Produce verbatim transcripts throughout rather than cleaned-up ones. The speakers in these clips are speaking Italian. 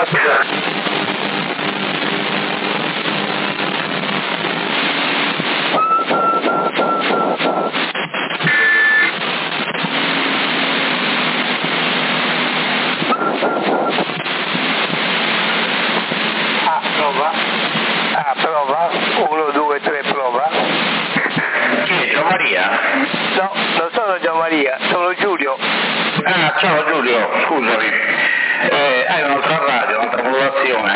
Ah, ciao Giulio, scusami, eh, hai un'altra radio, un'altra popolazione.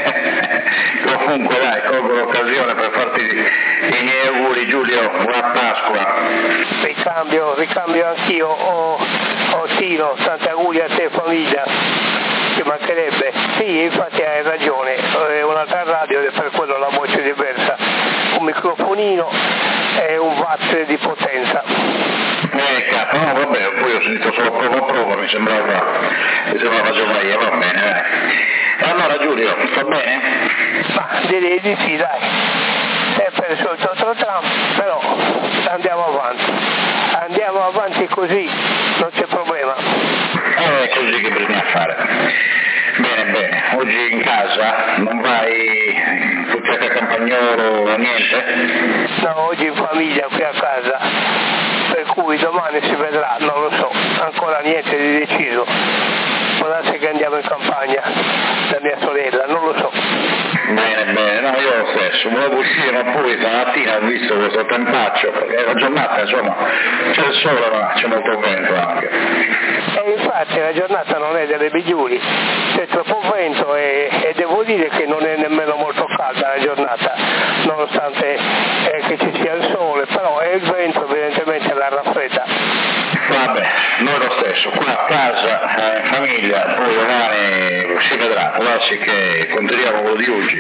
Comunque dai, colgo l'occasione per farti i miei auguri Giulio, buona Pasqua. Ricambio, ricambio anch'io, oh, oh Tino, tanti auguri a te e famiglia, ci mancherebbe. Sì, infatti hai ragione, è un'altra radio ed è per quello la voce diversa, un microfonino e un watt di potenza. Eh capo, no vabbè, poi ho sentito solo prova prova, mi sembrava, mi sembrava Giovanni, va bene, dai. E allora Giulio, va bene? Ma direi di sì, dai. Sempre il solito trotram, però andiamo avanti. Andiamo avanti così, non c'è problema. È così che bisogna fare. Bene, bene. Oggi in casa non vai tutti a Campagnolo o niente? No, oggi in famiglia qui a casa. Per cui domani si vedrà, non lo so, ancora niente di deciso. Può darsi che andiamo in campagna da mia sorella, non lo so. Bene, bene, no, io lo stesso, volevo uscire ma poi stamattina ho visto questo tempaccio, perché la giornata insomma c'è il sole ma c'è molto vento anche. E infatti la giornata non è delle migliori, c'è troppo vento e, e devo dire che non è nemmeno molto calda la giornata, nonostante eh, che ci sia il sole, però è il vento evidentemente la raffredda. Vabbè, noi lo stesso, qua a casa, eh, in famiglia, poi domani si vedrà, può darsi che continuiamo quello di oggi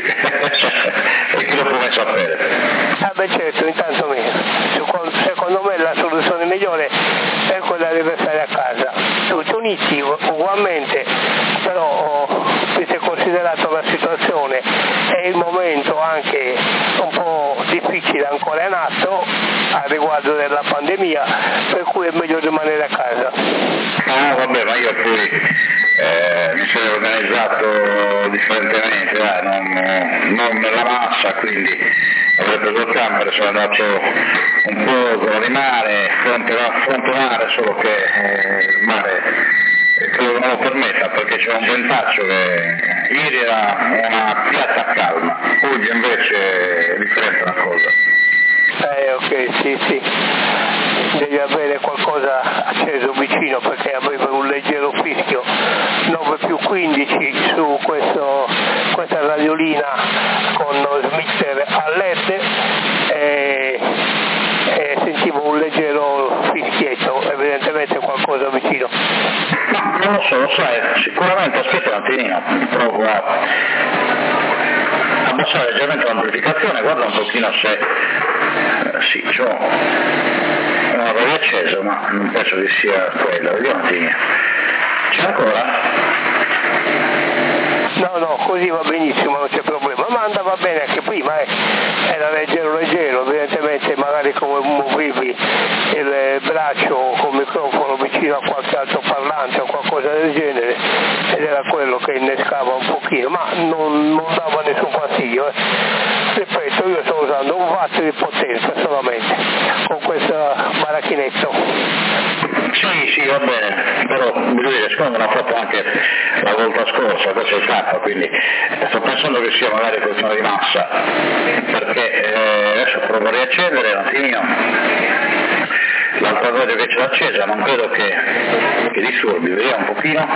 e chi lo può mai sapere. Ah beh certo, intanto mio, secondo me la soluzione migliore è quella di restare a casa, tutti uniti ugualmente, però avete considerato la situazione e il momento anche un po' difficile ancora in atto a riguardo della pandemia, per cui è meglio rimanere a casa. Ah vabbè, ma io poi eh, mi sono organizzato differentemente, eh, non, non nella massa, quindi avrei preso il camper, sono andato un po' con il mare, fronte al mare, solo che eh, il mare credo non lo permetta perché c'è un ventaccio che ieri era una piatta calma, oggi invece è differente la cosa. Eh ok, sì sì, devi avere qualcosa acceso vicino perché aveva un leggero fischio, nove più quindici su questo, questa radiolina con smitter a led e, e sentivo un leggero fischietto, evidentemente qualcosa vicino. No, non lo so, lo sai, sicuramente aspetta un attimino, provo a abbassare leggermente l'amplificazione, guarda un pochino se eh, sì, c'ho una radio accesa ma non penso che sia quella, vediamo un attimino. C'è ancora? No, no, così va benissimo, non c'è problema, ma andava bene anche prima, eh. Era leggero leggero, evidentemente magari come muovevi il braccio con il microfono vicino a qualche altoparlante o qualcosa del genere ed era quello che innescava un pochino, ma non, non dava nessun fastidio. Eh. Ripeto, io sto usando un watt di potenza solamente con questo barachinetto. Sì, sì, va bene, però bisogna dire, secondo me l'ho fatto anche la volta scorsa, adesso è fatta, quindi sto pensando che sia magari questione di massa, perché eh, adesso provo a riaccendere un attimino l'altra radio che c'è accesa, non credo che, che disturbi, vediamo un pochino.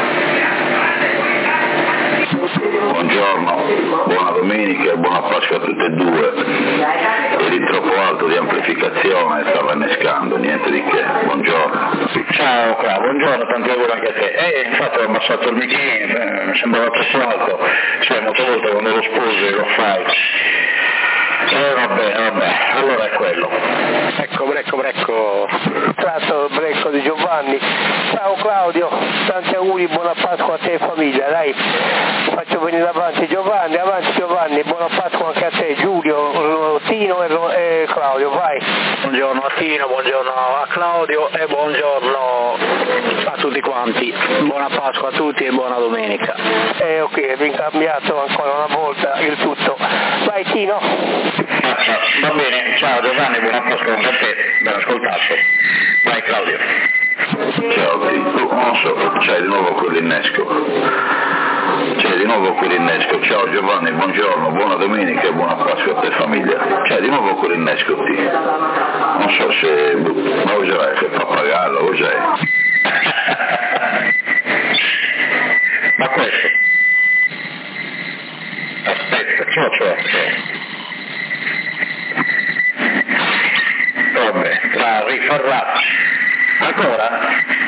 Buongiorno, buona domenica e buona Pasqua a tutte e due. Eri troppo alto di amplificazione, stava innescando, niente di che. Buongiorno. Ciao, qua, buongiorno, tanti auguri anche a te. Eh, infatti ho abbassato il microfono, eh, mi sembrava troppo alto, cioè molte volte quando lo sposi lo fai. Eh vabbè, vabbè, allora è quello. Ecco, brecco, brecco. Tratto il brecco di Giovanni. Giovanni. Ciao Claudio, tanti auguri, buona Pasqua a te e famiglia, dai, faccio venire avanti Giovanni, avanti Giovanni, buona Pasqua anche a te, Giulio, Tino e, e Claudio, vai. Buongiorno a Tino, buongiorno a Claudio e buongiorno a tutti quanti, buona Pasqua a tutti e buona domenica. Eh ok, vi cambiato ancora una volta il tutto. Vai Tino. Va bene, ciao Giovanni, buona Pasqua anche a te, ben ascoltato. Vai Claudio. Ciao Tito, non so, c'è di nuovo quell'innesco. C'è di nuovo quell'innesco. Ciao Giovanni, buongiorno, buona domenica e buona Pasqua a te famiglia. C'è di nuovo quell'innesco T. Non so se... ma userai che pappagallo, userai. Ma questo? Aspetta, ciò, ciò, ciò. Vabbè, tra rifarrati. Ancora?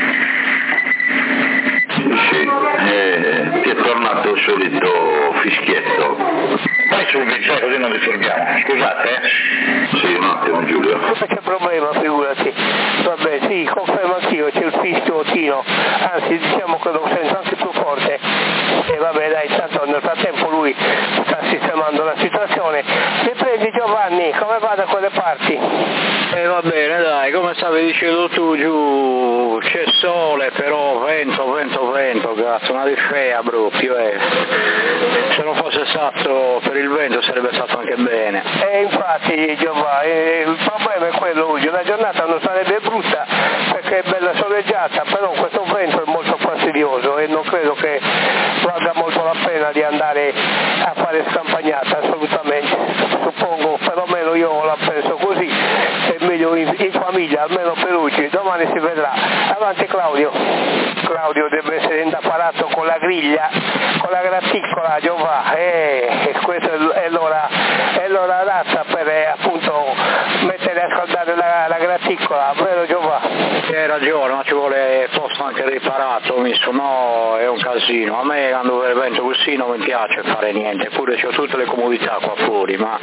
Sì, eh, ti è tornato il solito fischietto. Vai subito, così non disturbiamo. Scusate, eh? Sì, un attimo Giulio. Non c'è problema, figurati. Vabbè, sì, confermo anch'io, c'è il fischio Tino, anzi diciamo che lo sento anche più forte. E vabbè dai, tanto nel frattempo lui sta sistemando la situazione. Riprendi Giovanni, come va da quelle parti? E eh, va bene dai, come stavi dicendo tu giù, c'è sole però vento, vento, vento, cazzo, una diffea proprio, eh. Se non fosse stato per il vento sarebbe stato anche bene. E infatti Giovanni, eh, il problema è quello oggi, la giornata non sarebbe brutta perché è bella soleggiata, però questo vento è molto fastidioso e non credo che valga molto la pena di andare a fare scampagnata, assolutamente. Suppongo, perlomeno io la penso così, è meglio in, in famiglia, almeno per oggi, domani si vedrà. Avanti Claudio. Claudio deve essere indaparato con la griglia, con la graticcola Giovanni, eh, e questa è l'ora, è l'ora adatta per eh, appunto mettere a scaldare la, la graticcola, vero Giovanni? Hai ragione, ma ci vuole posto anche riparato, misto, no, è un casino. A me quando per vento così non mi piace fare niente, eppure ho tutte le comodità qua fuori, ma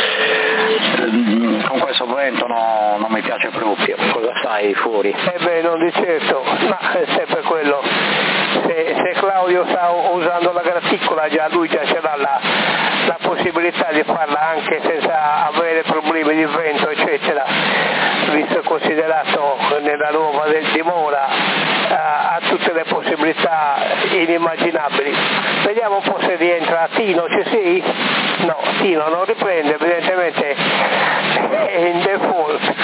con questo vento no, non mi piace proprio. Cosa stai fuori? Eh beh, non di certo, ma è sempre quello. Se, se Claudio sta usando la graticcola, già lui già ce l'ha la, la possibilità di farla anche senza avere problemi di vento, eccetera, visto e considerato nella nuova dimora ha, ha tutte le possibilità inimmaginabili. Vediamo un po' se rientra Tino, ci sei? No, Tino non riprende, evidentemente è in default.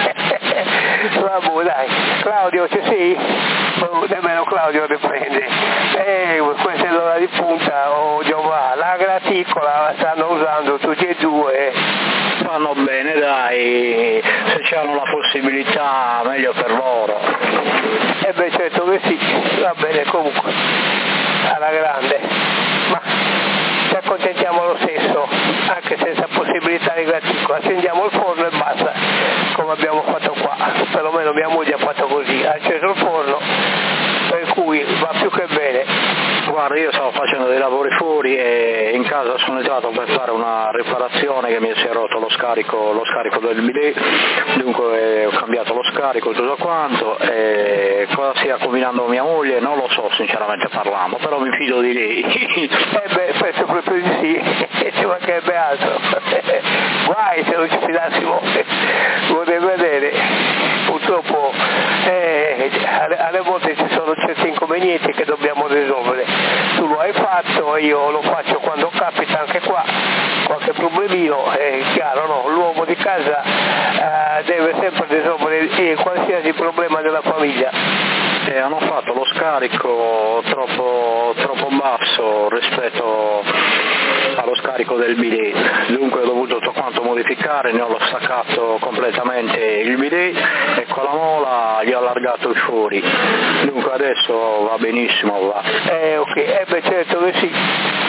Vabbè dai, Claudio ci sei? Oh, nemmeno Claudio riprende. Eh, questa è l'ora di punta, oh Giovanni, la graticcola la stanno usando tutti e due. Fanno bene dai, se hanno la possibilità meglio per loro. Eh beh certo che sì, va bene comunque, alla grande, ma ci accontentiamo lo stesso, anche senza possibilità di graticcola, accendiamo il forno e basta, come abbiamo fatto qua, perlomeno mia moglie ha fatto così, ha acceso il forno, per cui va più che bene. Guarda, io stavo facendo dei lavori fuori e in casa sono entrato per fare una riparazione che mi si è rotto lo scarico, lo scarico del bidet, dunque ho cambiato lo scarico e tutto quanto, e cosa stia combinando mia moglie non lo so sinceramente parlando, però mi fido di lei. Eh beh, penso proprio di sì, ci mancherebbe altro. Guai se non ci fidassimo, vorrei vedere, purtroppo eh, alle, alle volte ci sono certi inconvenienti che dobbiamo risolvere. Tu lo hai fatto e io lo faccio quando capita anche qua, qualche problemino, è chiaro, no? L'uomo di casa eh, deve sempre risolvere eh, qualsiasi problema della famiglia. Eh, hanno fatto lo scarico troppo, troppo basso rispetto allo scarico del bidet, dunque ho dovuto tutto quanto modificare, ne ho staccato completamente il bidet e con la mola gli ho allargato i fori, dunque adesso va benissimo, va. Eh ok, eh beh certo che sì.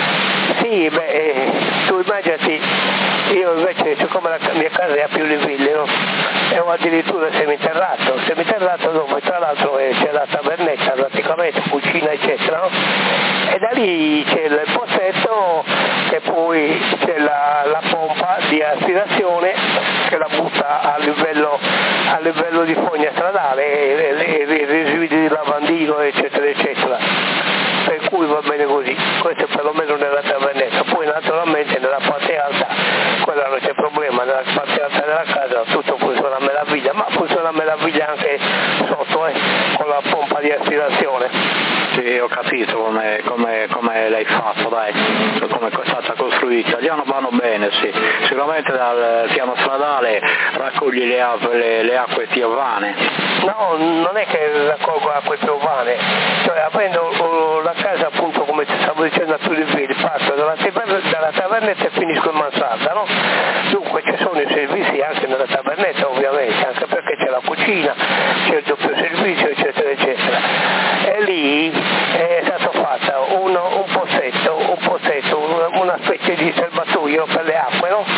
Sì, beh, eh, tu immaginati, io invece siccome la mia casa è a più livelli, no? E ho addirittura semiterrato, semiterrato dove tra l'altro c'è la tabernetta praticamente, cucina eccetera, no? E da lì c'è il pozzetto e poi c'è la, la pompa di aspirazione che la butta a livello, a livello di fogna stradale e, e, e, guidi di lavandino eccetera eccetera, per cui va bene così, questo perlomeno nella tavernetta. Poi naturalmente nella parte alta quella non c'è problema, nella parte alta della casa tutto funziona a meraviglia, ma funziona a meraviglia anche sotto, eh, con la pompa di aspirazione. Sì, ho capito come, come, come l'hai fatto, dai, come è stata costruita. Gli vanno vanno bene, sì. Sicuramente dal piano stradale raccogli le, le, le acque piovane. No, non è che raccolgo acque piovane, cioè aprendo la casa appunto come ti stavo dicendo a tutti i piedi, parto dalla, dalla tavernetta e finisco in mansarda, no? Dunque ci sono i servizi anche nella tavernetta ovviamente, anche perché c'è la cucina, c'è il doppio servizio eccetera eccetera. E lì è stato fatto un, un pozzetto, un pozzetto, una, una specie di serbatoio per le acque, no?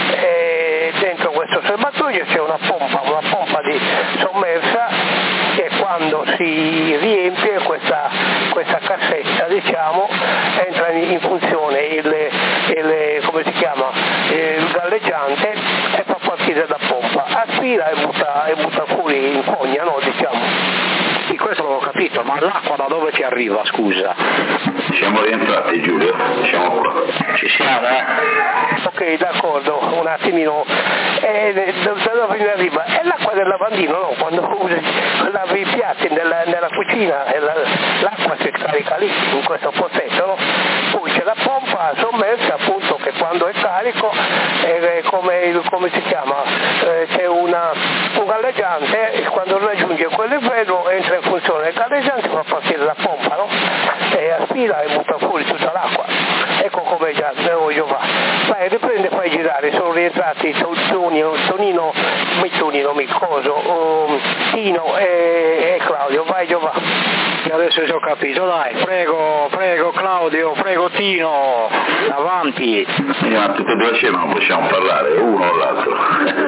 E dentro questo serbatoio c'è una pompa, una pompa di sommersa che quando si riempie questa, questa cassetta diciamo entra in, in funzione il, il, come si chiama, il galleggiante e fa partire la pompa, aspira e butta, e butta fuori in fogna, no, diciamo. Sì, questo l'avevo capito, ma l'acqua da dove ti arriva, scusa? Siamo rientrati Giulio, siamo qua. Ci siamo, eh? Ok, d'accordo, un attimino. Eh, da dove mi arriva? È l'acqua del lavandino, no? Quando usi, lavi i piatti nella, nella cucina, la, l'acqua si scarica lì, in questo pozzetto, no? Poi c'è la pompa sommersa, appunto, che quando è carico, è come, il, come si chiama? Eh, c'è una, un galleggiante e quando raggiunge quel livello entra in funzione il galleggiante, fa partire la pompa, no? E aspira e butta fuori tutta l'acqua. Ecco come già ne voglio fare. Vai, riprende e fai girare, sono rientrati Tonino, Tonino, mi Tonino, mi coso, um, Tino e, e Claudio, vai Giova. E adesso ci ho capito, dai, prego, prego Claudio, prego Tino, avanti. Ma tutte e due assieme non possiamo parlare, uno o l'altro.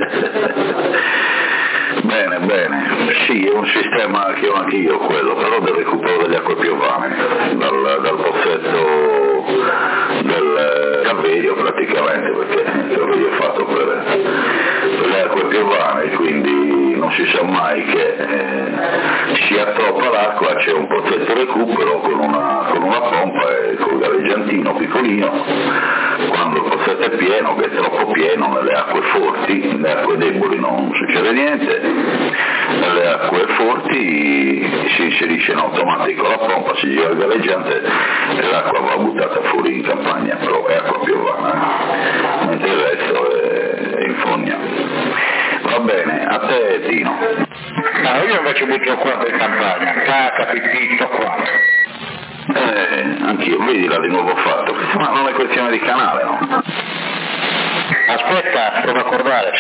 Bene, bene, sì, è un sistema che ho anche io quello, però del recupero delle acque piovane, dal, dal pozzetto del Calverio praticamente, perché il Calverio è fatto per, per le acque piovane, quindi non si sa mai che eh, sia troppa l'acqua, c'è un pozzetto recupero con una, con una pompa e col galleggiantino piccolino, quando il pozzetto è pieno, che è troppo pieno, nelle acque forti, nelle acque deboli non succede niente, nelle acque forti si inserisce in automatico la pompa, si gira il galleggiante e l'acqua va buttata fuori in campagna, però è acqua piovana, mentre il resto è, è in fogna. Va bene, a te Tino. No, io invece butto qua per campagna, cacca, pipì, sto qua. Eh, anch'io, vedi l'ha di nuovo fatto, ma non è questione di canale, no? Aspetta, provo a accordare.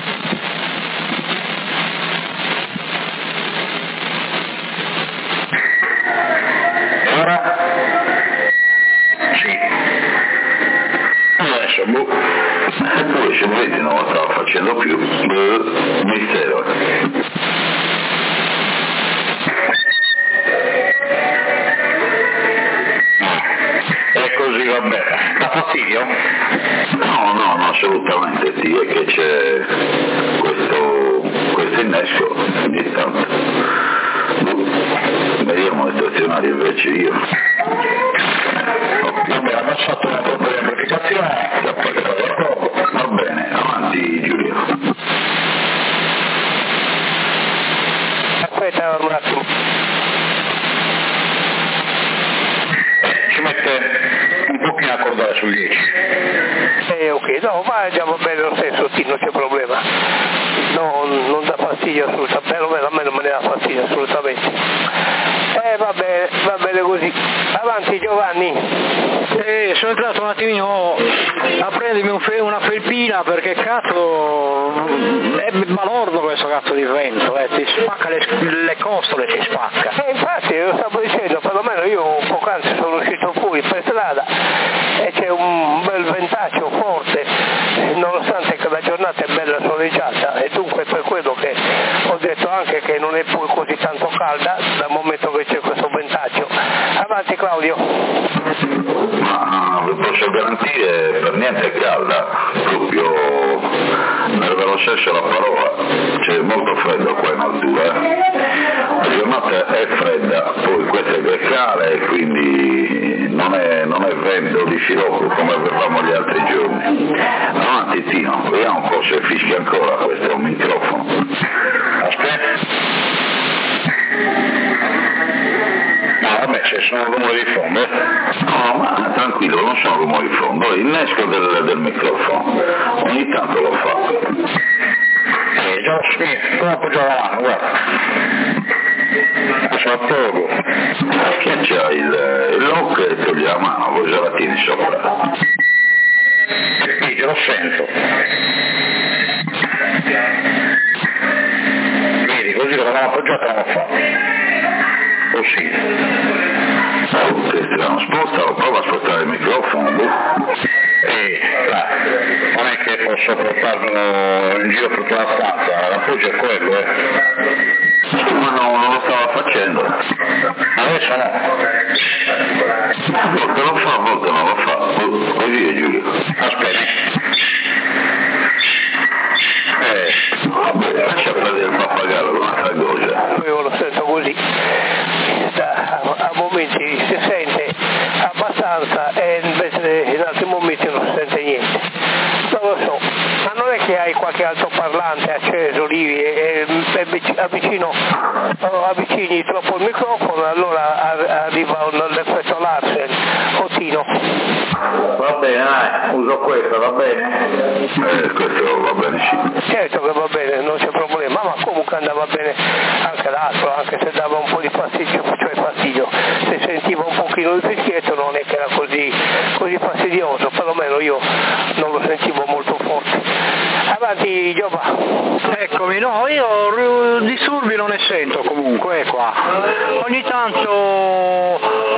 E ora? Sì. Adesso, boh. Eppure se vedi non lo stavo facendo più, beh, mistero. E così va bene. Dà fastidio? No, no, no, assolutamente, sì, è che c'è questo, questo innesco ogni tanto. Vediamo le stazionarie invece io. Vabbè, ha passato una propria di amplificazione, va bene, avanti Giulio. Aspetta un attimo. Ci mette un pochino a accordare sul dieci. Eh, ok, no, ma andiamo bene lo stesso, sì, non c'è problema. No, non dà fastidio assolutamente, perlomeno a me non me ne dà fastidio assolutamente. Eh, va bene, va bene così. Avanti Giovanni. Eh, sono entrato un attimino a prendermi un fe- una felpina perché cazzo è balordo questo cazzo di vento, eh, ti spacca le, le costole, ti spacca. Eh, infatti, lo stavo dicendo, perlomeno io poc'anzi sono uscito fuori per strada e c'è un bel ventaccio forte, nonostante che la giornata è bella soleggiata, e dunque per quello che ho detto anche che non è poi così tanto calda dal momento che c'è questo ventaccio. Avanti Claudio. Ma vi posso garantire, per niente è calda, proprio nel vero senso della parola, c'è molto freddo qua in altura, la giornata è Natale, quindi non è, non è vento di scirocco come avevamo gli altri giorni. Avanti Tino, vediamo un po' se fischia ancora, questo è un microfono. Aspetta. No, vabbè, se sono rumori di fondo. No, ma tranquillo, non sono rumori di fondo, l'innesco del, del microfono, ogni tanto lo fa. Eh, già lo so, come appoggiare la mano, guarda. Sono a poco. Schiaccia il, il lock e togli la mano, poi già la tieni sopra. Sì, lo sento. Vedi, così con la mano appoggiata non fa. Così. Oh, che strano, spostalo, prova a spostare il microfono. Boh. Eh, là, non è che posso portarlo in giro per tutta la stanza, l'appoggio è quello, eh. Ma no, non lo stava facendo. Adesso no. A volte lo fa, a volte non lo fa. Oh, così è Giulio. Aspetta. Eh. Vabbè, lascia prendere il pappagallo con un'altra cosa. Io lo sento così. Da, a, a momenti si sente abbastanza e invece in altri momenti non si sente niente. Non lo so, ma non è che hai qualche altoparlante acceso lì e, e, e avvicino, avvicini troppo il microfono, allora arriva un, l'effetto Larsen o Tino. Va bene, dai, uso questo, va bene? Eh, questo va bene, sì. Certo che va bene, non c'è problema, ma comunque andava bene anche l'altro, anche se dava un po' di fastidio, cioè fastidio, se sentiva un pochino il fischietto non è che era così, così fastidioso, perlomeno io non lo sentivo molto forte. Avanti Giova. Eccomi, no, io disturbi non ne sento comunque, è qua. Ogni tanto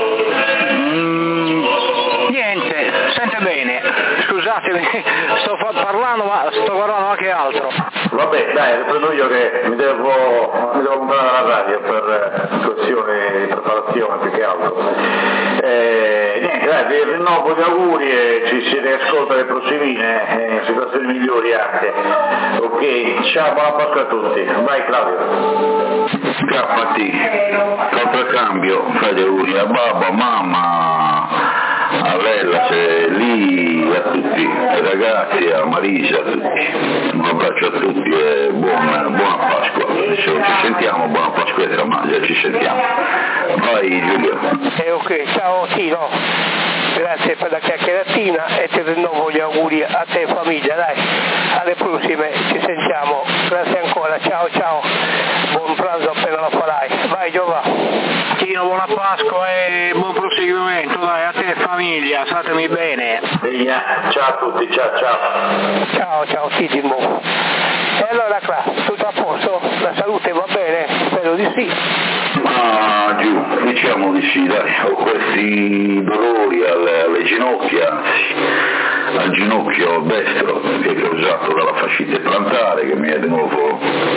mm, niente, sente bene. Scusatemi, sto parlando ma sto guardando anche altro. Vabbè, dai, riprendo io che mi devo, mi devo comprare la radio per eh, questioni di preparazione più che altro. Eh, niente, dai, vi rinnovo gli auguri e ci si riascolta le prossime, eh, situazioni migliori anche. Ok, ciao, buona Pasqua a tutti. Vai Claudio. Scappati, contraccambio, fai gli auguri a babbo, a mamma, a Lella, se lì, a tutti, ai ragazzi, a Marisa, a tutti. Un abbraccio a tutti e buona, buona Pasqua. Se ci sentiamo, buona Pasqua e Tramagia, ci sentiamo. Vai Giulio. Eh, ok, ciao Tino, grazie per la chiacchieratina e ti rinnovo gli auguri a te e famiglia, dai, alle prossime, ci sentiamo, grazie ancora, ciao ciao, buon pranzo appena lo farai, vai Giova. Tino, buona Pasqua e buon proseguimento, dai, a te e famiglia, statemi bene. Via. Ciao a tutti, ciao ciao. Ciao ciao Titimo. E allora Cla, tutto a posto? La salute va bene? Spero di sì. Ma giù, diciamo di sì, dai, ho questi dolori alle, alle ginocchia, anzi, al ginocchio destro che è causato dalla fascite plantare che mi è di nuovo,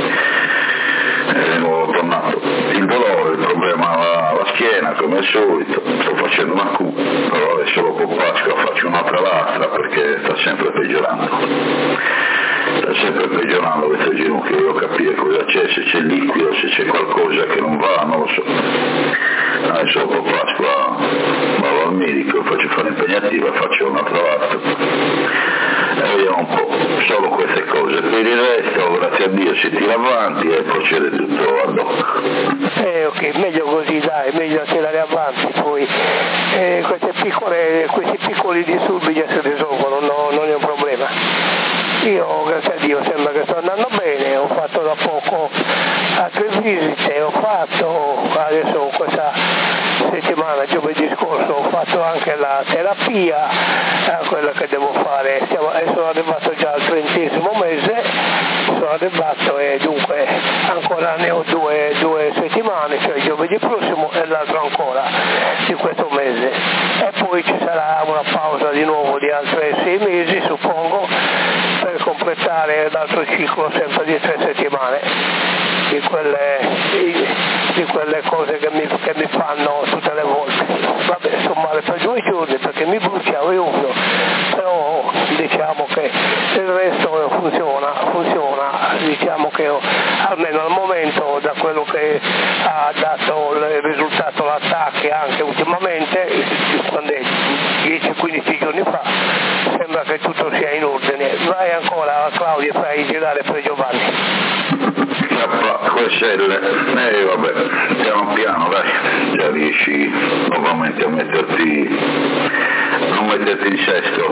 è di nuovo tornato il dolore, il problema alla, alla schiena come al solito, sto facendo una Q, però adesso dopo Pasqua faccio un'altra lastra perché sta sempre peggiorando. Sta sempre peggiorando questo ginocchio, devo capire cosa c'è, se c'è liquido, se c'è qualcosa che non va, non lo so. Adesso dopo Pasqua vado al medico, faccio fare impegnativa, faccio un'altra lastra. E vediamo un po', solo queste cose. Per il resto, grazie a Dio, si tira avanti e procede tutto ad hoc. Eh ok, meglio così dai, meglio tirare avanti, poi eh, queste piccole, questi piccoli disturbi già si risolvono, no, non è un problema. Io grazie a Dio sembra che sto andando bene, ho fatto da poco altre visite, ho fatto adesso questa settimana, giovedì scorso, ho fatto anche la terapia, eh, quella che devo fare, Siamo, e sono arrivato già al trentesimo mese, sono arrivato e dunque ancora ne ho due, due settimane, cioè giovedì prossimo e l'altro ancora di questo mese. E poi ci sarà una pausa di nuovo di altri sei mesi suppongo, per completare l'altro ciclo sempre di tre settimane di quelle, di, di quelle cose che mi, che mi fanno tutte le volte. Vabbè, sto male per due giorni perché mi bruciavo e uno, però di diciamo che il resto funziona, funziona, diciamo che almeno al momento da quello che ha dato il risultato l'attacco anche ultimamente, quando è dieci quindici giorni fa, sembra che tutto sia in ordine. Vai ancora Claudio, fai girare per Giovanni. Quelle, eh vabbè, piano piano dai, già riesci nuovamente a metterti, non metterti in sesto.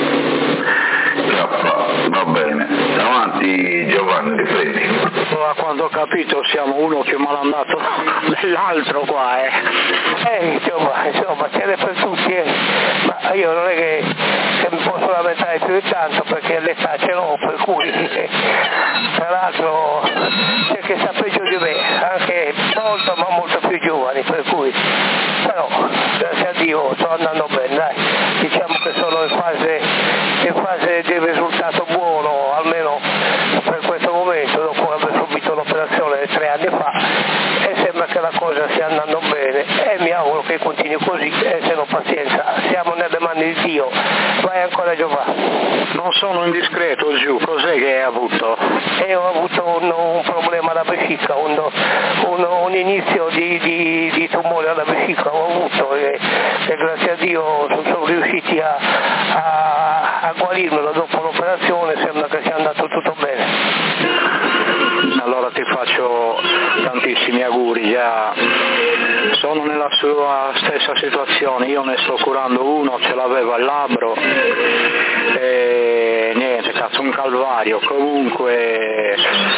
K, va bene, avanti Giovanni, riprendi. A quanto ho capito siamo uno più malandato dell'altro qua, eh. Eh, insomma, insomma, ce n'è per tutti, eh. Ma io non è che, che mi posso lamentare più di tanto perché l'età ce l'ho, per cui eh, tra l'altro c'è che sta peggio di me, anche molto ma molto più giovani, per cui però grazie a Dio sto andando bene, dai, diciamo che sono in fase, in fase di risultato buono, almeno per questo momento, dopo aver subito l'operazione tre anni fa, e sembra che la cosa stia andando bene e mi auguro che continui così, e se no pazienza, siamo nelle mani di Dio. Vai ancora Giovanni. Non sono indiscreto giù, cos'è che hai avuto? E ho avuto un, un problema alla vescica, un, un, un inizio di, di, di tumore alla vescica ho avuto e, e grazie a Dio sono riusciti a, a, a guarirmelo dopo l'operazione, sembra che sia andato tutto bene. Allora ti faccio tantissimi auguri, già sono nella sua stessa situazione, io ne sto curando uno, ce l'aveva al labbro e niente, cazzo un calvario, comunque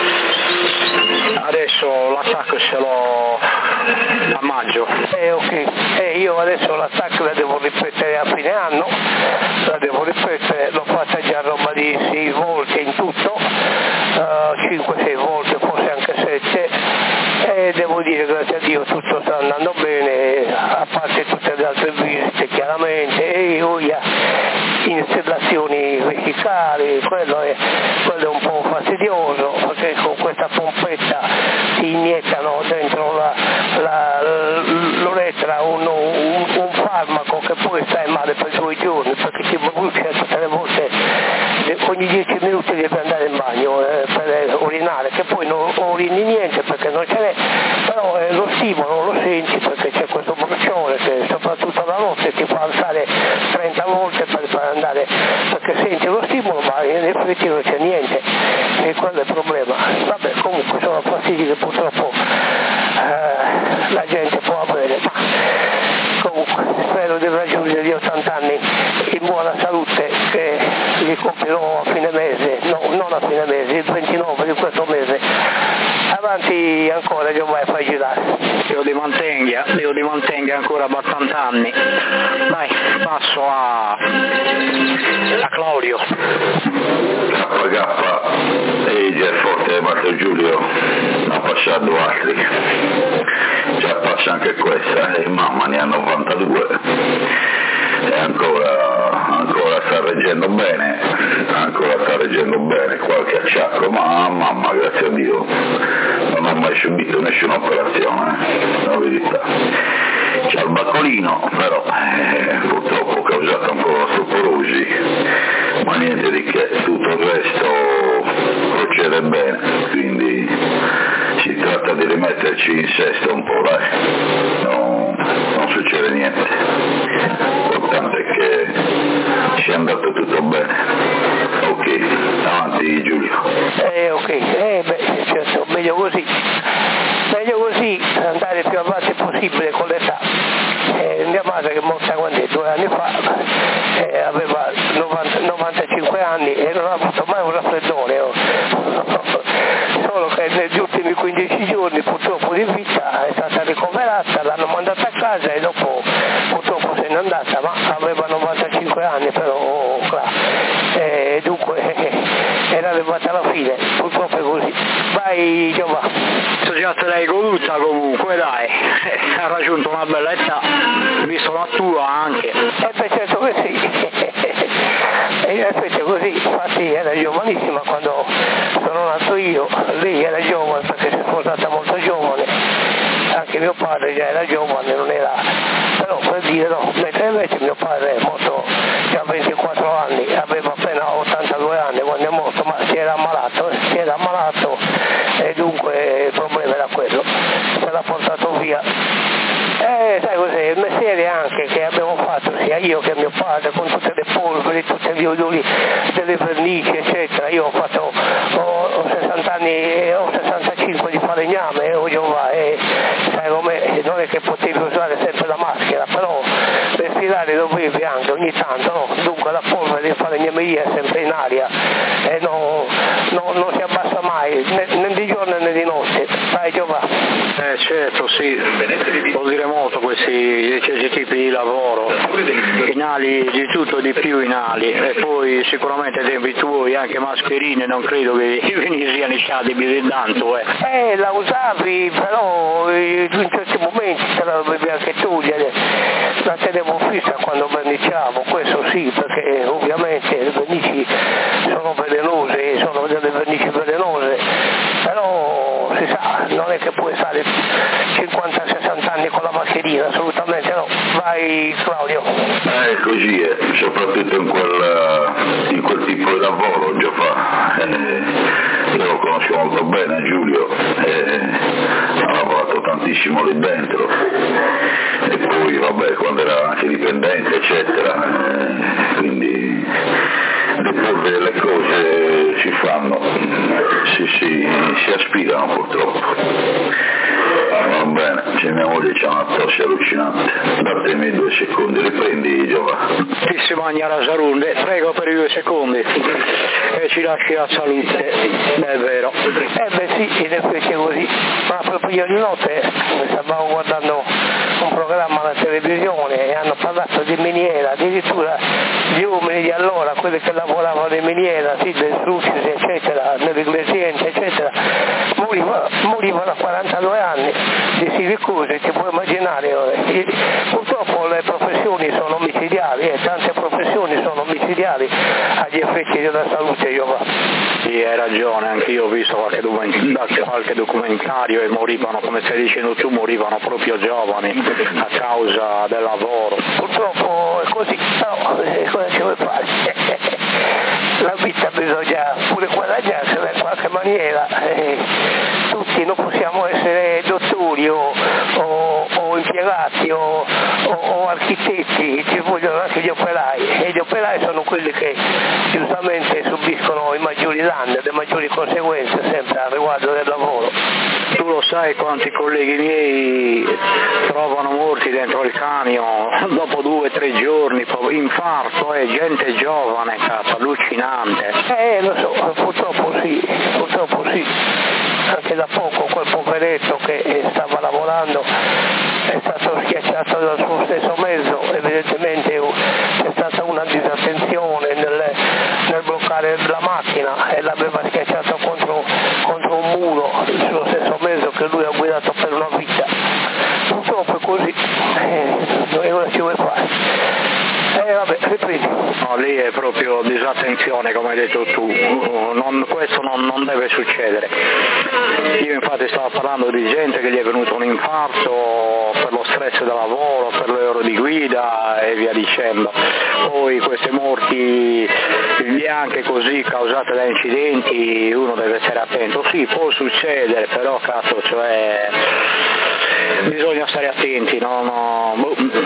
adesso l'attacco ce l'ho a maggio. Eh ok, eh, io adesso l'attacco la devo ripetere a fine anno, la devo ripetere, l'ho fatta già roba di sei volte in tutto, uh, cinque sei volte, forse anche sette, e devo dire grazie a Dio tutto sta andando bene, a parte tutte le altre visite chiaramente, e io ja, installazioni vescicali, quello è, quello è un po' fastidioso perché con questa pompetta si iniettano dentro la, la, l'uretra un, un, un farmaco che poi stai male per due giorni perché ti brucia tutte le volte, ogni dieci minuti devi andare in bagno eh, per urinare, che poi non urini niente perché non ce n'è, però eh, lo stimolo lo senti perché c'è questo bruciore che soprattutto la notte ti fa alzare trenta volte per, per andare, perché senti lo stimolo ma in effetti non c'è niente e quello è il problema. Vabbè, comunque sono fastidi che purtroppo eh, la gente può avere, ma comunque spero di raggiungere gli ottanta anni in buona salute, che li compirò a fine mese, no, non a fine mese, il ventinove di questo mese. Avanti ancora Giovanni, fai girare. Dio ti mantenga, Dio ti mantenga ancora abbastanza anni. Dai, passo a, a Claudio. K K e già è forte Matteo Giulio, ha passato altri, già passa anche questa, e mamma ne ha novantadue e ancora, ancora sta reggendo bene, ancora sta reggendo bene, qualche acciacco, ma mamma grazie a Dio non ha mai subito nessuna operazione, la verità. C'è il baccolino, però eh, purtroppo causato un po' osteoporosi, ma niente di che, tutto il resto procede bene, quindi si tratta di rimetterci in sesto un po', dai, no, non succede niente, l'importante è che sia andato tutto bene. Ok, avanti Giulio. Eh ok, eh beh, certo, meglio così, meglio così, andare più avanti possibile con l'età. Eh, mia madre che è morta quando è, due anni fa, eh, aveva novanta, novantacinque anni e non ha avuto mai un raffreddore, oh. Solo che negli ultimi quindici giorni purtroppo di vita è stata ricoverata, l'hanno mandata a casa e dopo purtroppo se n'è andata, ma aveva novantacinque anni però, oh, eh, dunque eh, era arrivata alla fine, purtroppo è così. Vai Giovanni. Già te l'hai goduta comunque, dai, ha raggiunto una bella età, visto la tua anche. E per certo che sì, e in effetti è così, infatti era giovanissima quando sono nato io, lei era giovane perché si è sposata molto giovane, anche mio padre già era giovane, non era, però per dire no, mentre invece mio padre è morto già a ventiquattro anni, aveva appena ma si era ammalato, eh, si era ammalato e dunque il problema era quello, se l'ha portato via. Eh, sai cos'è, il mestiere anche che abbiamo fatto, sia io che mio padre, con tutte le polveri, tutti gli odori delle vernici, eccetera. Io ho fatto, ho, ho sessanta anni, ho sessantacinque di falegname, eh, oggi va, e sai come, non è che potevi usare sempre la maschera, però respirare dovevi anche ogni tanto, no? Dunque la polvere di falegnameria è sempre in aria e non, non, non si abbassa mai, né, né di giorno né di notte. Vai Giovanni. Eh certo, sì, vuol dire molto questi, questi tipi di lavoro, in ali di tutto di più in ali, e poi sicuramente tempi tuoi anche mascherine non credo che ve ne siano stati più tanto. Eh. eh la usavi però in certi momenti te la dovevi anche togliere, la tenevo fissa quando verniciavo, questo sì, perché ovviamente le vernici sono velenose, sono delle vernici velenose, però si sa, non è che puoi stare cinquanta sessanta anni con la mascherina, assolutamente no. Vai Claudio. Eh, così è, soprattutto in quel, in quel tipo di lavoro già fa. Eh, io lo conosco molto bene Giulio, eh, ha lavorato tantissimo lì dentro e poi vabbè quando era anche dipendente eccetera, eh, quindi le prove delle cose si fanno, si, si, si aspirano purtroppo. Va bene, c'è mia moglie, c'ha una tosse allucinante. Datemi due secondi, riprendi Giovanni. Chi si mangia la salute, prego per i due secondi e ci lasci la salute, è vero. Eh beh sì, in effetti è così, ma proprio ieri notte stavamo guardando un programma alla televisione e hanno parlato di miniera, addirittura gli uomini di allora, quelli che lavoravano in miniera, sì, del Succis eccetera, nell'Iglesiente eccetera, morivano, morivano a quarantadue anni di silicosi, ti puoi immaginare. Eh. Purtroppo le professioni sono micidiali, e eh, tante professioni sono micidiali agli effetti della salute, io va. Sì, hai ragione, anche io ho visto qualche, document- qualche documentario e morivano, come stai dicendo tu, morivano proprio giovani a causa del lavoro. Purtroppo è così, però eh, cosa ci vuoi fare? La vita bisogna pure guadagnarsi in qualche maniera, eh, tutti non possiamo essere dottori o, o, o impiegati o, o, o architetti, ci vogliono anche gli operai, e gli operai sono quelli che giustamente subiscono i maggiori danni, le maggiori conseguenze sempre al riguardo del lavoro. Tu lo sai quanti colleghi miei trovano morti dentro il camion dopo due o tre giorni, infarto, è eh, gente giovane, cazzo, allucinante. Eh lo so, purtroppo sì, purtroppo sì. Anche da poco quel poveretto che stava lavorando è stato schiacciato dal suo stesso mezzo, evidentemente c'è stata una disattenzione nel, nel bloccare la macchina e l'aveva schiacciato contro, contro un muro, il suo stesso mezzo che lui ha guidato per una vita. Purtroppo è così, eh, ora ci vuoi fare. Eh vabbè, riprendi. No, lì è proprio disattenzione, come hai detto tu, non, questo non, non deve succedere. Io infatti stavo parlando di gente che gli è venuto un infarto per lo stress del lavoro, per le ore di guida e via dicendo. Poi queste morti bianche così causate da incidenti, uno deve stare attento. Sì, può succedere, però cazzo, cioè bisogna stare attenti, no, no,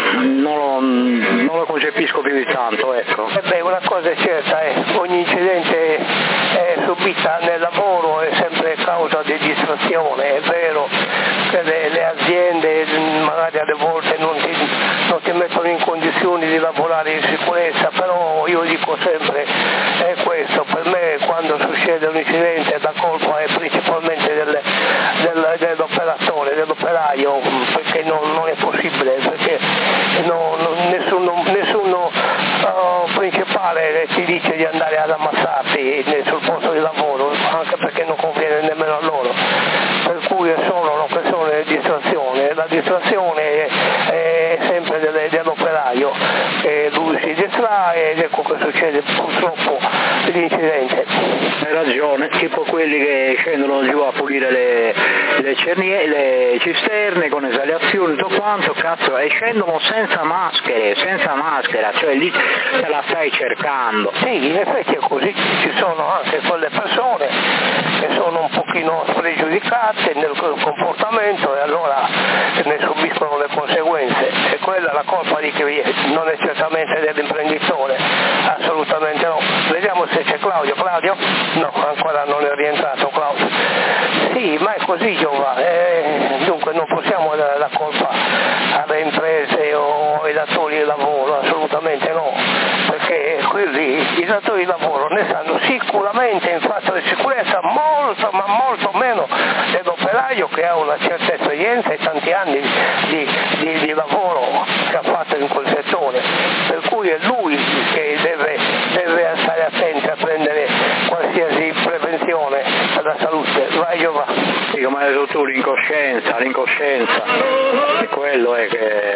non, non lo concepisco più di tanto, ecco. Eh beh, una cosa è certa, eh, ogni incidente è subita nel lavoro è sempre causa di distrazione, è vero che le, le aziende magari alle volte non ti, non ti mettono in condizioni di lavorare in sicurezza, però io dico sempre è questo, per me quando succede un incidente la colpa è principalmente del, del, dell'operatore, dell'operaio, perché non, non è possibile, perché no, no, nessuno, nessuno uh, principale ti dice di andare ad ammassarti sul posto di lavoro, anche perché non conviene nemmeno a loro, per cui è solo una questione di distrazione. La distrazione è, è sempre delle, dell'operaio, che lui si registrare ed ecco che succede purtroppo l'incidente. Hai ragione, tipo quelli che scendono giù a pulire le, le, cernie, le cisterne con esalazioni tutto quanto, cazzo, e scendono senza maschere, senza maschera, cioè lì te la stai cercando. Sì, in effetti è così, ci sono anche quelle persone che sono un pochino spregiudicate nel comportamento e allora ne subiscono le conseguenze, e quella è la colpa di chi non è certamente dell'imprenditore, assolutamente no. Vediamo se c'è Claudio. Claudio? No, ancora non è rientrato Claudio. Sì, ma è così Giovanni, eh, dunque non possiamo dare la colpa alle imprese o ai datori di lavoro, assolutamente no, perché quelli, i datori di lavoro ne sanno sicuramente in fatto di sicurezza molto, ma molto meno dell'operaio che ha una certa esperienza e tanti anni di, di, di lavoro che ha fatto in quel settore, per cui è lui che deve, deve stare attento a prendere qualsiasi prevenzione alla salute. Vai Giovanni. Sì, come hai detto tu, l'incoscienza, l'incoscienza, e quello è che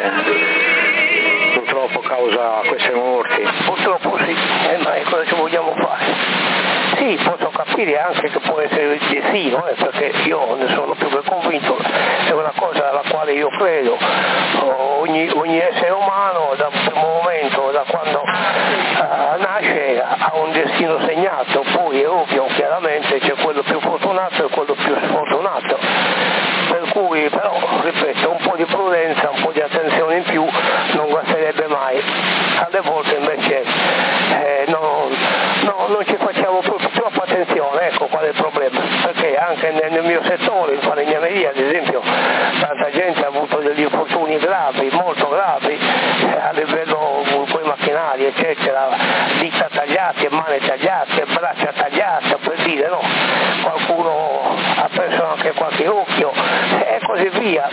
purtroppo causa queste morti. Purtroppo sì, eh, ma cosa ci vogliamo fare? Sì, posso capire anche che può essere il destino, eh, perché io ne sono più che convinto, è una cosa alla quale io credo. Ogni, ogni essere umano dal primo momento, da quando uh, nasce, ha un destino segnato, poi è ovvio, chiaramente c'è quello più fortunato e quello più sfortunato, per cui però, ripeto, un po' di prudenza, un po' di attenzione in più non guasterebbe mai. Alle volte invece eh, no, no, non ci facciamo proprio troppa attenzione, ecco qual è il problema, perché anche nel, nel mio settore, in falegnameria ad esempio, tanta gente ha avuto degli infortuni gravi, molto gravi, eh, a livello con i macchinari eccetera, dita tagliate, mani tagliate, braccia tagliate, per dire, no? Qualcuno ha perso anche qualche occhio e così via,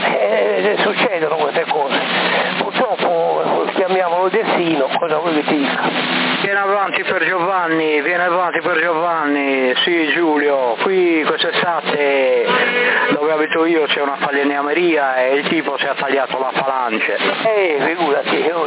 e succedono queste cose, purtroppo chiamiamolo destino, cosa vuoi che ti dica? Vieni avanti per Giovanni, vieni avanti per Giovanni, sì Giulio, qui quest'estate dove abito io c'è una falegnameria e il tipo si è tagliato la falange. Eh, figurati, io,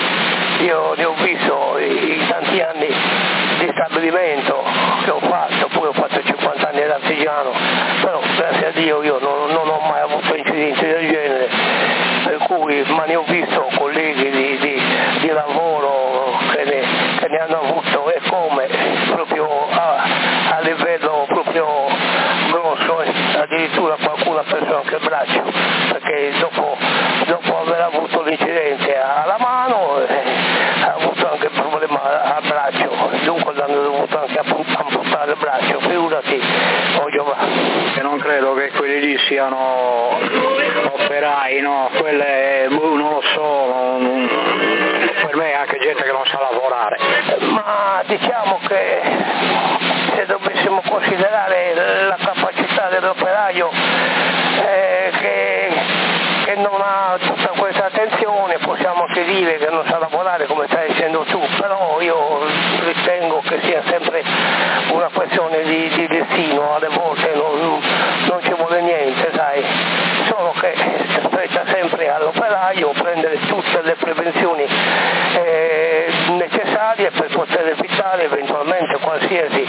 io ne ho visto i tanti anni di stabilimento che ho fatto, poi ho fatto cinquanta anni d'artigiano, però grazie a Dio io non, non ho mai avuto incidenti del genere, per cui ma ne ho visto colleghi di, di, di lavoro che ne, che ne hanno avuto e come, proprio a, a livello proprio grosso, addirittura qualcuno ha perso anche il braccio, perché dopo, dopo aver avuto l'incidente alla mano eh, ha avuto anche il problema al braccio, dunque l'hanno dovuto anche amputare il braccio, figurati, oh Giovanni. E non credo che quelli lì siano operai, no, quelle non lo so, non, per me è anche gente che non sa lavorare. Ma diciamo che se dovessimo considerare la capacità dell'operaio eh, che, che non ha tutta questa attenzione, possiamo anche dire che non sa lavorare come stai dicendo tu, però io ritengo che sia sempre una questione di, di destino, alle volte non, non ci vuole niente, sai, solo che spetta sempre all'operaio prendere tutte le prevenzioni eh, necessarie per poter evitare eventualmente qualsiasi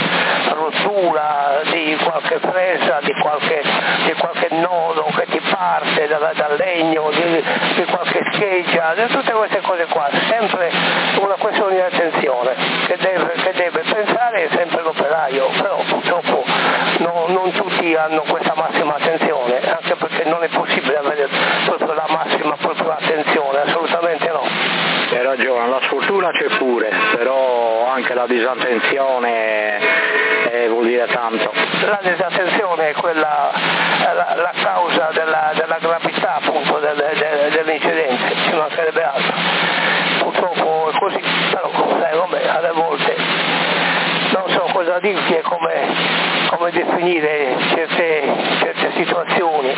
rottura di qualche fresa, di qualche, di qualche nodo che ti parte dal, dal legno, di, di qualche scheggia, di tutte queste cose qua, sempre una questione di attenzione che deve, che deve pensare sempre l'operaio, però purtroppo no, non tutti hanno questa massima attenzione, anche perché non è possibile avere proprio la massima proprio attenzione, assolutamente no. Hai ragione, la sfortuna c'è pure, però anche la disattenzione eh, vuol dire tanto. La disattenzione è quella, la, la causa della, della gravità appunto del, del, dell'incidente, ci mancherebbe altro. Purtroppo è così, però sai, vabbè, alle volte non so cosa dirti e come, come definire certe, certe situazioni,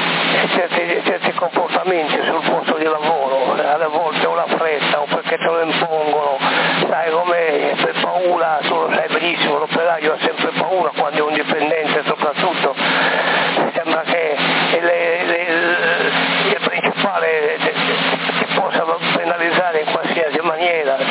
certi, certi comportamenti sul posto di lavoro, alle volte o la fretta o perché te lo impongono, sai come per paura, tu lo sai benissimo, l'operaio ha sempre paura quando è un dipendente soprattutto, sembra che le, le, il principale ti possa penalizzare in qualsiasi maniera,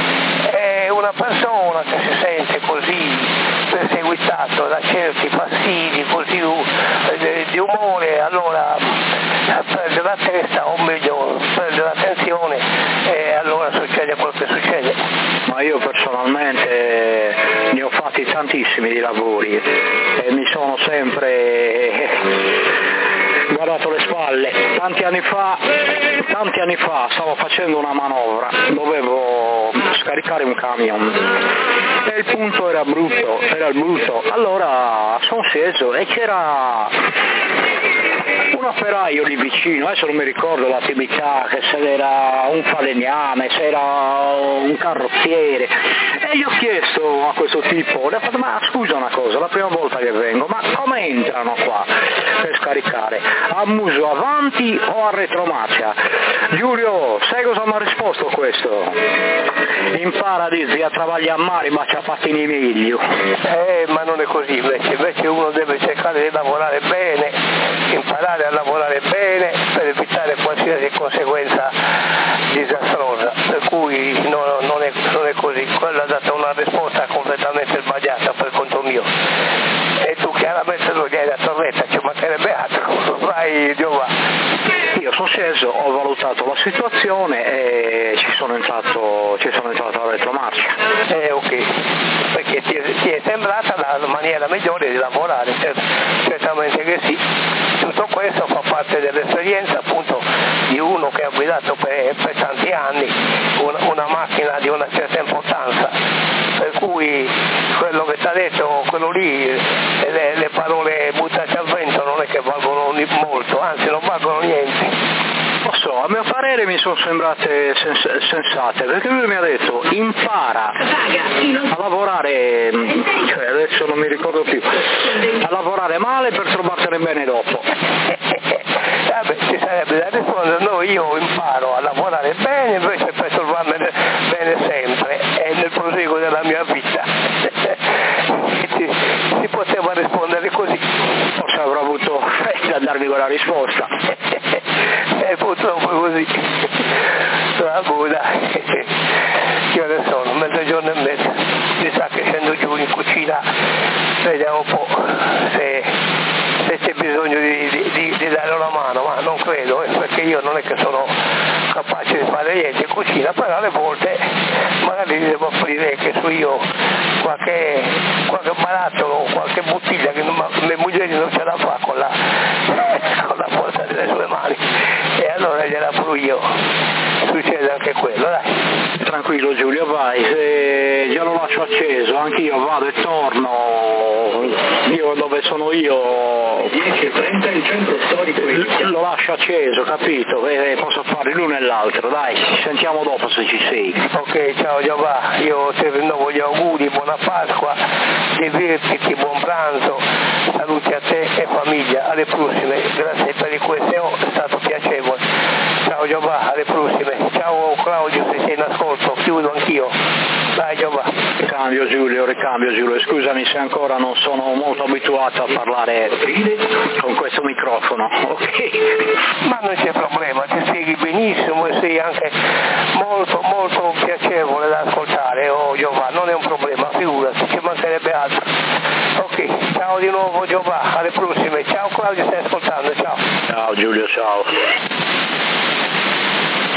così, di così di, di umore, allora perde la testa, o meglio perde la tensione e allora succede quello che succede. Ma io personalmente ne ho fatti tantissimi di lavori e mi sono sempre guardato le spalle. Tanti anni fa, tanti anni fa stavo facendo una manovra, dovevo scaricare un camion e il punto era brutto, era il brutto. Allora sono sceso e c'era un operaio lì vicino, adesso non mi ricordo l'attività, che se era un falegname, se era un carrozziere, e gli ho chiesto a questo tipo, gli ho fatto, ma scusa una cosa, la prima volta che vengo, ma come entrano qua per scaricare? A muso avanti o a retromarcia? Giulio, sai cosa mi ha risposto questo? In paradisi a travagliare a mare ma c'ha pattini meglio. Eh, ma non è così invece, invece uno deve cercare di lavorare bene, imparare a lavorare bene per evitare qualsiasi conseguenza disastrosa, per cui no, non, è, non è così. Quello ha dato una risposta completamente sbagliata per conto mio e tu chiaramente non gli hai dato retta, ci mancherebbe altro. Vai Giova. Io sono sceso, ho valutato la situazione e ci sono entrato, ci sono entrato alla retromarcia. Eh ok, perché ti, ti è sembrata la maniera migliore di lavorare, certamente che sì. Tutto questo fa parte dell'esperienza appunto di uno che ha guidato per, per tanti anni una, una macchina di una certa importanza, per cui quello che ti ha detto, quello lì, le, le parole buttate al vento non è che valgono molto, anzi non valgono niente. Lo so, a mio parere mi sono sembrate sens- sensate, perché lui mi ha detto impara a lavorare, cioè adesso non mi ricordo più, a lavorare male per trovartene bene dopo. Vabbè, ci sarebbe da rispondere, no, io imparo a lavorare bene invece per trovarmene bene sempre e nel proseguo della mia vita. si, si poteva rispondere così. Forse avrò avuto fretta a darmi quella risposta. E purtroppo è così. La buona. Che ore sono? Mezzogiorno e mezzo. Mi sa che scendo giù in cucina, vediamo un po' se, se c'è bisogno di, di, di, di dare una mano, ma non credo, eh, perché io non è che sono capace di fare niente in cucina, però alle volte magari devo aprire che so io qualche, qualche barattolo, qualche bottiglia che non, le mogli non ce la fa con la, con la forza delle sue mani, e allora gliela apro io. Succede anche quello, dai. Tranquillo Giulio, vai, se già lo lascio acceso, anch'io vado e torno, io dove sono io dieci e trenta il centro storico lo lascio acceso, capito? E posso fare l'uno e l'altro, dai, ci sentiamo dopo se ci sei. Ok, ciao Giova, io ti rinnovo gli auguri, buona Pasqua, divertiti, buon pranzo, saluti a te e famiglia, alle prossime, grazie per il Q S O, è stato piacevole. Ciao Giova, alle prossime. Ciao Claudio, se sei in ascolto, chiudo anch'io. Dai Giova. Ricambio Giulio, ricambio Giulio, scusami se ancora non sono molto abituato a parlare con questo microfono, ok? Ma non c'è problema, ti spieghi benissimo e sei anche molto molto piacevole da ascoltare, oh Giova, non è un problema, figurati, ci mancherebbe altro. Ok, ciao di nuovo Giova, alle prossime. Ciao Claudio, stai ascoltando, ciao. Ciao Giulio, ciao.